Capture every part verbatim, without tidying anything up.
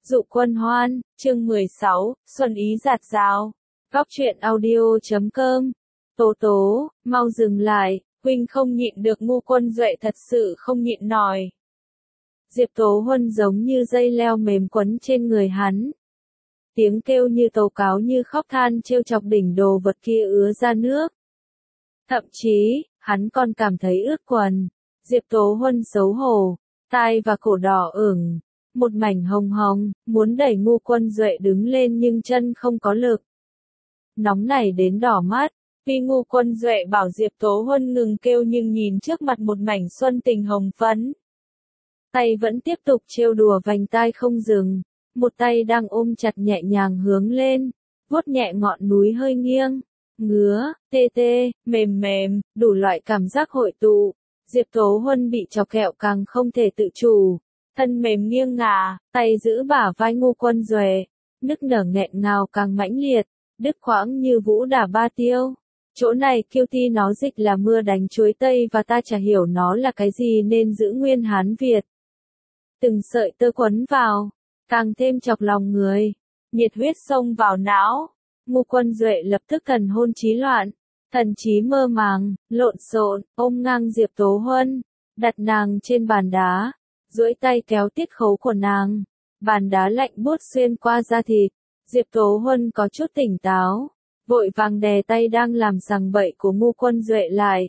Dụ Quân Hoan, chương mười sáu, Xuân Ý Dạt Dào. Góc truyện audio chấm com. Tố tố, mau dừng lại, huynh không nhịn được. Ngu Quân Duệ thật sự không nhịn nổi. Diệp Tố Huân giống như dây leo mềm quấn trên người hắn. Tiếng kêu như tố cáo như khóc than trêu chọc đỉnh đồ vật kia ứa ra nước. Thậm chí, hắn còn cảm thấy ướt quần. Diệp Tố Huân xấu hổ, tai và cổ đỏ ửng, một mảnh hồng hồng, muốn đẩy Ngu Quân Duệ đứng lên nhưng chân không có lực. Nóng nảy đến đỏ mắt, vì Ngu Quân Duệ bảo Diệp Tố Huân ngừng kêu nhưng nhìn trước mặt một mảnh xuân tình hồng phấn. Tay vẫn tiếp tục trêu đùa vành tai không dừng, một tay đang ôm chặt nhẹ nhàng hướng lên, vuốt nhẹ ngọn núi hơi nghiêng, ngứa, tê tê, mềm mềm, đủ loại cảm giác hội tụ. Diệp Tố Huân bị chọc kẹo càng không thể tự chủ, thân mềm nghiêng ngả, tay giữ bả vai Ngu Quân Duệ, nức nở nghẹn ngào càng mãnh liệt, đứt quãng như vũ đả ba tiêu. Chỗ này kiêu ti nó dịch là mưa đánh chuối tây và ta chả hiểu nó là cái gì nên giữ nguyên Hán Việt. Từng sợi tơ quấn vào, càng thêm chọc lòng người, nhiệt huyết xông vào não. Ngu Quân Duệ lập tức thần hôn trí loạn, thần trí mơ màng, lộn xộn, ôm ngang Diệp Tố Huân, đặt nàng trên bàn đá, duỗi tay kéo tiết khấu của nàng. Bàn đá lạnh buốt xuyên qua da thịt. Diệp Tố Huân có chút tỉnh táo, vội vàng đè tay đang làm sằng bậy của Ngu Quân Duệ lại.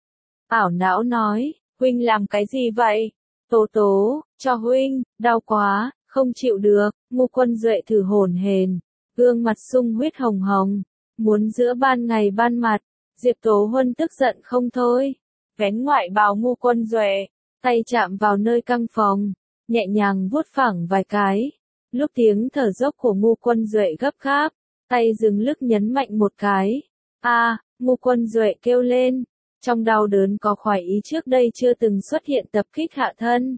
Ảo não nói, huynh làm cái gì vậy? Tố tố, cho huynh, đau quá, không chịu được. Ngu Quân Duệ thử hổn hển, gương mặt sung huyết hồng hồng, muốn giữa ban ngày ban mặt. Diệp Tố Huân tức giận không thôi, vén ngoại bào Ngu Quân Duệ, tay chạm vào nơi căng phòng, nhẹ nhàng vuốt phẳng vài cái. Lúc tiếng thở dốc của Ngu Quân Duệ gấp gáp, tay dừng lức nhấn mạnh một cái. A, à, Ngu Quân Duệ kêu lên, trong đau đớn có khoái ý trước đây chưa từng xuất hiện tập kích hạ thân.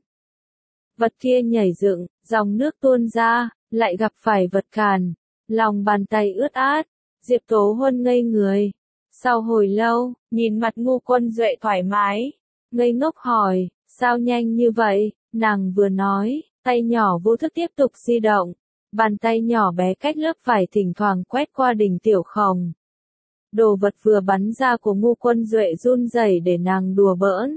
Vật kia nhảy dựng, dòng nước tuôn ra, lại gặp phải vật cản, lòng bàn tay ướt át. Diệp Tố Huân ngây người. Sau hồi lâu, nhìn mặt Ngu Quân Duệ thoải mái, ngây ngốc hỏi, sao nhanh như vậy? Nàng vừa nói, tay nhỏ vô thức tiếp tục di động, bàn tay nhỏ bé cách lớp vải thỉnh thoảng quét qua đỉnh tiểu khổng. Đồ vật vừa bắn ra của Ngu Quân Duệ run rẩy để nàng đùa bỡn.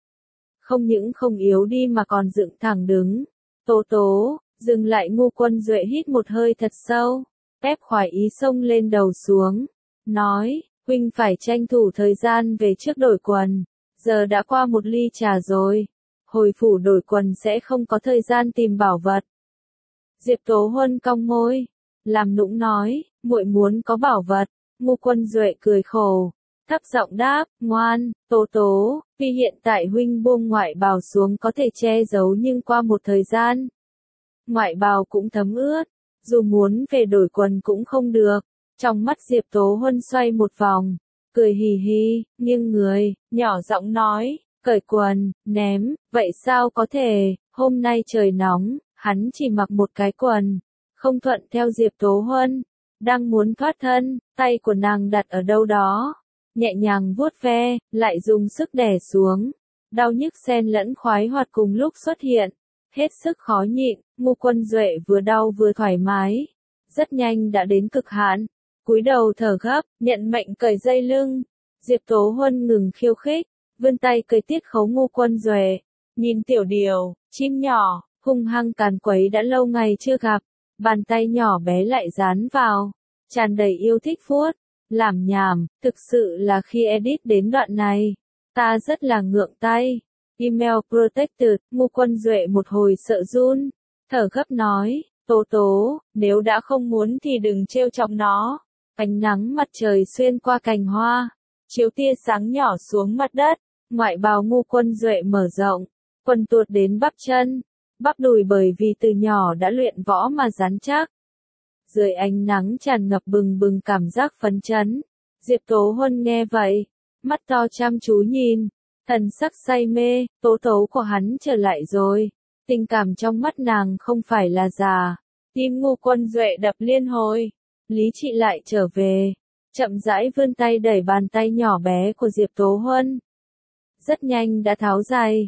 Không những không yếu đi mà còn dựng thẳng đứng. Tố tố, dừng lại. Ngu Quân Duệ hít một hơi thật sâu, ép khoái ý xông lên đầu xuống, nói, huynh phải tranh thủ thời gian về trước đổi quần, giờ đã qua một ly trà rồi. Hồi phủ đổi quần sẽ không có thời gian tìm bảo vật. Diệp Tố Huân cong môi, làm nũng nói, muội muốn có bảo vật. Ngu Quân Duệ cười khổ, thấp giọng đáp, ngoan, tố tố, vì hiện tại huynh buông ngoại bào xuống có thể che giấu nhưng qua một thời gian, ngoại bào cũng thấm ướt, dù muốn về đổi quần cũng không được. Trong mắt Diệp Tố Huân xoay một vòng, cười hì hì, nghiêng người, nhỏ giọng nói, cởi quần, ném, vậy sao có thể, hôm nay trời nóng, hắn chỉ mặc một cái quần, không thuận theo Diệp Tố Huân, đang muốn thoát thân, tay của nàng đặt ở đâu đó, nhẹ nhàng vuốt ve, lại dùng sức đè xuống, đau nhức xen lẫn khoái hoạt cùng lúc xuất hiện, hết sức khó nhịn. Ngu Quân Duệ vừa đau vừa thoải mái, rất nhanh đã đến cực hạn, cúi đầu thở gấp, nhận mệnh cởi dây lưng. Diệp Tố Huân ngừng khiêu khích, vươn tay cởi tiết khấu Ngu Quân Duệ, nhìn tiểu điều, chim nhỏ, hung hăng càn quấy đã lâu ngày chưa gặp, bàn tay nhỏ bé lại dán vào, tràn đầy yêu thích vuốt, làm nhảm. Thực sự là khi edit đến đoạn này, ta rất là ngượng tay. Email protected. Ngu Quân Duệ một hồi sợ run, thở gấp nói, tố tố, nếu đã không muốn thì đừng trêu chọc nó. Ánh nắng mặt trời xuyên qua cành hoa, chiếu tia sáng nhỏ xuống mặt đất. Ngoại bào Ngu Quân Duệ mở rộng, quần tuột đến bắp chân, bắp đùi bởi vì từ nhỏ đã luyện võ mà rắn chắc. Dưới ánh nắng tràn ngập bừng bừng cảm giác phấn chấn. Diệp Tố Huân nghe vậy, mắt to chăm chú nhìn, thần sắc say mê. Tố tố của hắn trở lại rồi, tình cảm trong mắt nàng không phải là già. Tim Ngu Quân Duệ đập liên hồi, lý trí lại trở về, chậm rãi vươn tay đẩy bàn tay nhỏ bé của Diệp Tố Huân. Rất nhanh đã tháo giày,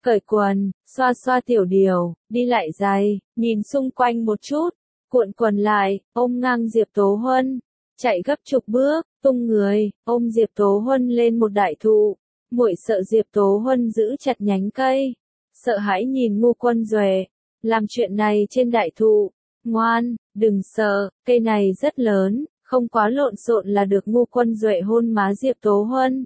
cởi quần, xoa xoa tiểu điều, đi lại giày, nhìn xung quanh một chút, cuộn quần lại, ôm ngang Diệp Tố Huân, chạy gấp chục bước, tung người, ôm Diệp Tố Huân lên một đại thụ. Muội sợ Diệp Tố Huân giữ chặt nhánh cây, sợ hãi nhìn Ngô Quân Duệ, làm chuyện này trên đại thụ. Ngoan, đừng sợ, cây này rất lớn, không quá lộn xộn là được. Ngô Quân Duệ hôn má Diệp Tố Huân.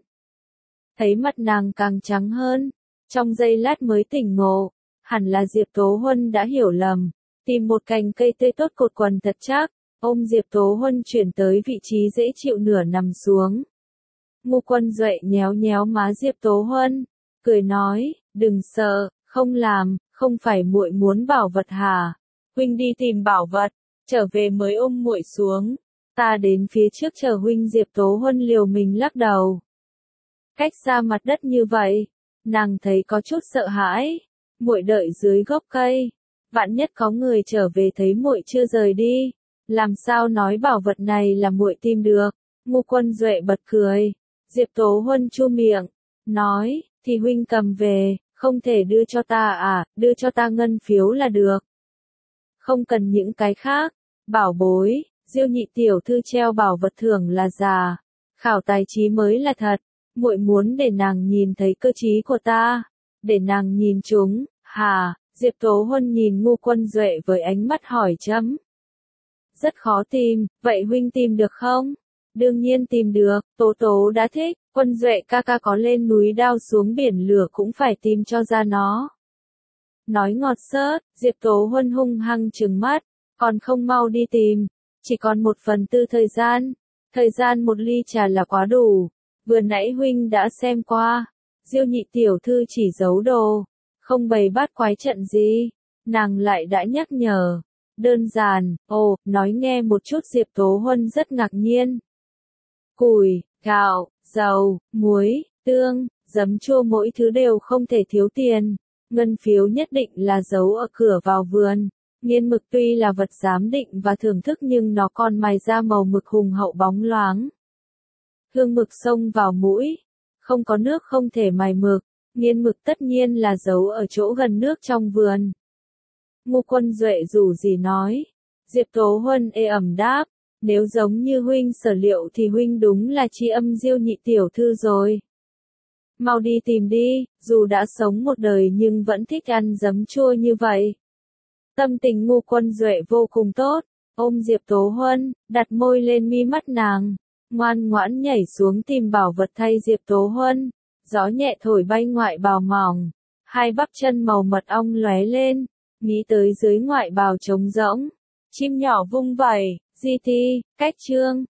Thấy mặt nàng càng trắng hơn, trong giây lát mới tỉnh ngộ, hẳn là Diệp Tố Huân đã hiểu lầm, tìm một cành cây tươi tốt cột quần thật chắc, ôm Diệp Tố Huân chuyển tới vị trí dễ chịu nửa nằm xuống. Ngô Quân Duệ nhéo nhéo má Diệp Tố Huân, cười nói, đừng sợ, không làm, không phải muội muốn bảo vật hả? Huynh đi tìm bảo vật, trở về mới ôm muội xuống. Ta đến phía trước chờ huynh. Diệp Tố Huân liều mình lắc đầu. Cách xa mặt đất như vậy, nàng thấy có chút sợ hãi. Muội đợi dưới gốc cây, vạn nhất có người trở về thấy muội chưa rời đi, làm sao nói bảo vật này là muội tìm được? Ngô Quân Duệ bật cười. Diệp Tố Huân chu miệng, nói, thì huynh cầm về, không thể đưa cho ta à, đưa cho ta ngân phiếu là được. Không cần những cái khác, bảo bối, Diêu nhị tiểu thư treo bảo vật thưởng là giả, khảo tài trí mới là thật, muội muốn để nàng nhìn thấy cơ trí của ta, để nàng nhìn chúng, hà, Diệp Tố Huân nhìn Ngô Quân Duệ với ánh mắt hỏi chấm. Rất khó tìm, vậy huynh tìm được không? Đương nhiên tìm được, Tố Tố đã thích, Quân Duệ ca ca có lên núi đao xuống biển lửa cũng phải tìm cho ra nó. Nói ngọt xớt, Diệp Tố Huân hung hăng trừng mắt, còn không mau đi tìm, chỉ còn một phần tư thời gian, thời gian một ly trà là quá đủ, vừa nãy huynh đã xem qua, Diêu nhị tiểu thư chỉ giấu đồ, không bày bát quái trận gì, nàng lại đã nhắc nhở, đơn giản, ồ, nói nghe một chút. Diệp Tố Huân rất ngạc nhiên. Củi, gạo, dầu, muối, tương, giấm chua mỗi thứ đều không thể thiếu tiền. Ngân phiếu nhất định là giấu ở cửa vào vườn. Nghiên mực tuy là vật giám định và thưởng thức nhưng nó còn mài ra màu mực hùng hậu bóng loáng. Hương mực xông vào mũi. Không có nước không thể mài mực. Nghiên mực tất nhiên là giấu ở chỗ gần nước trong vườn. Ngô Quân Duệ dù gì nói. Diệp Tố Huân ê ẩm đáp. Nếu giống như huynh sở liệu thì huynh đúng là tri âm Diêu nhị tiểu thư rồi. Mau đi tìm đi, dù đã sống một đời nhưng vẫn thích ăn giấm chua như vậy. Tâm tình Ngô Quân Duệ vô cùng tốt, ôm Diệp Tố Huân, đặt môi lên mi mắt nàng, ngoan ngoãn nhảy xuống tìm bảo vật thay Diệp Tố Huân. Gió nhẹ thổi bay ngoại bào mỏng, hai bắp chân màu mật ong lóe lên, nghĩ tới dưới ngoại bào trống rỗng, chim nhỏ vung vẩy, di ti, cách chương.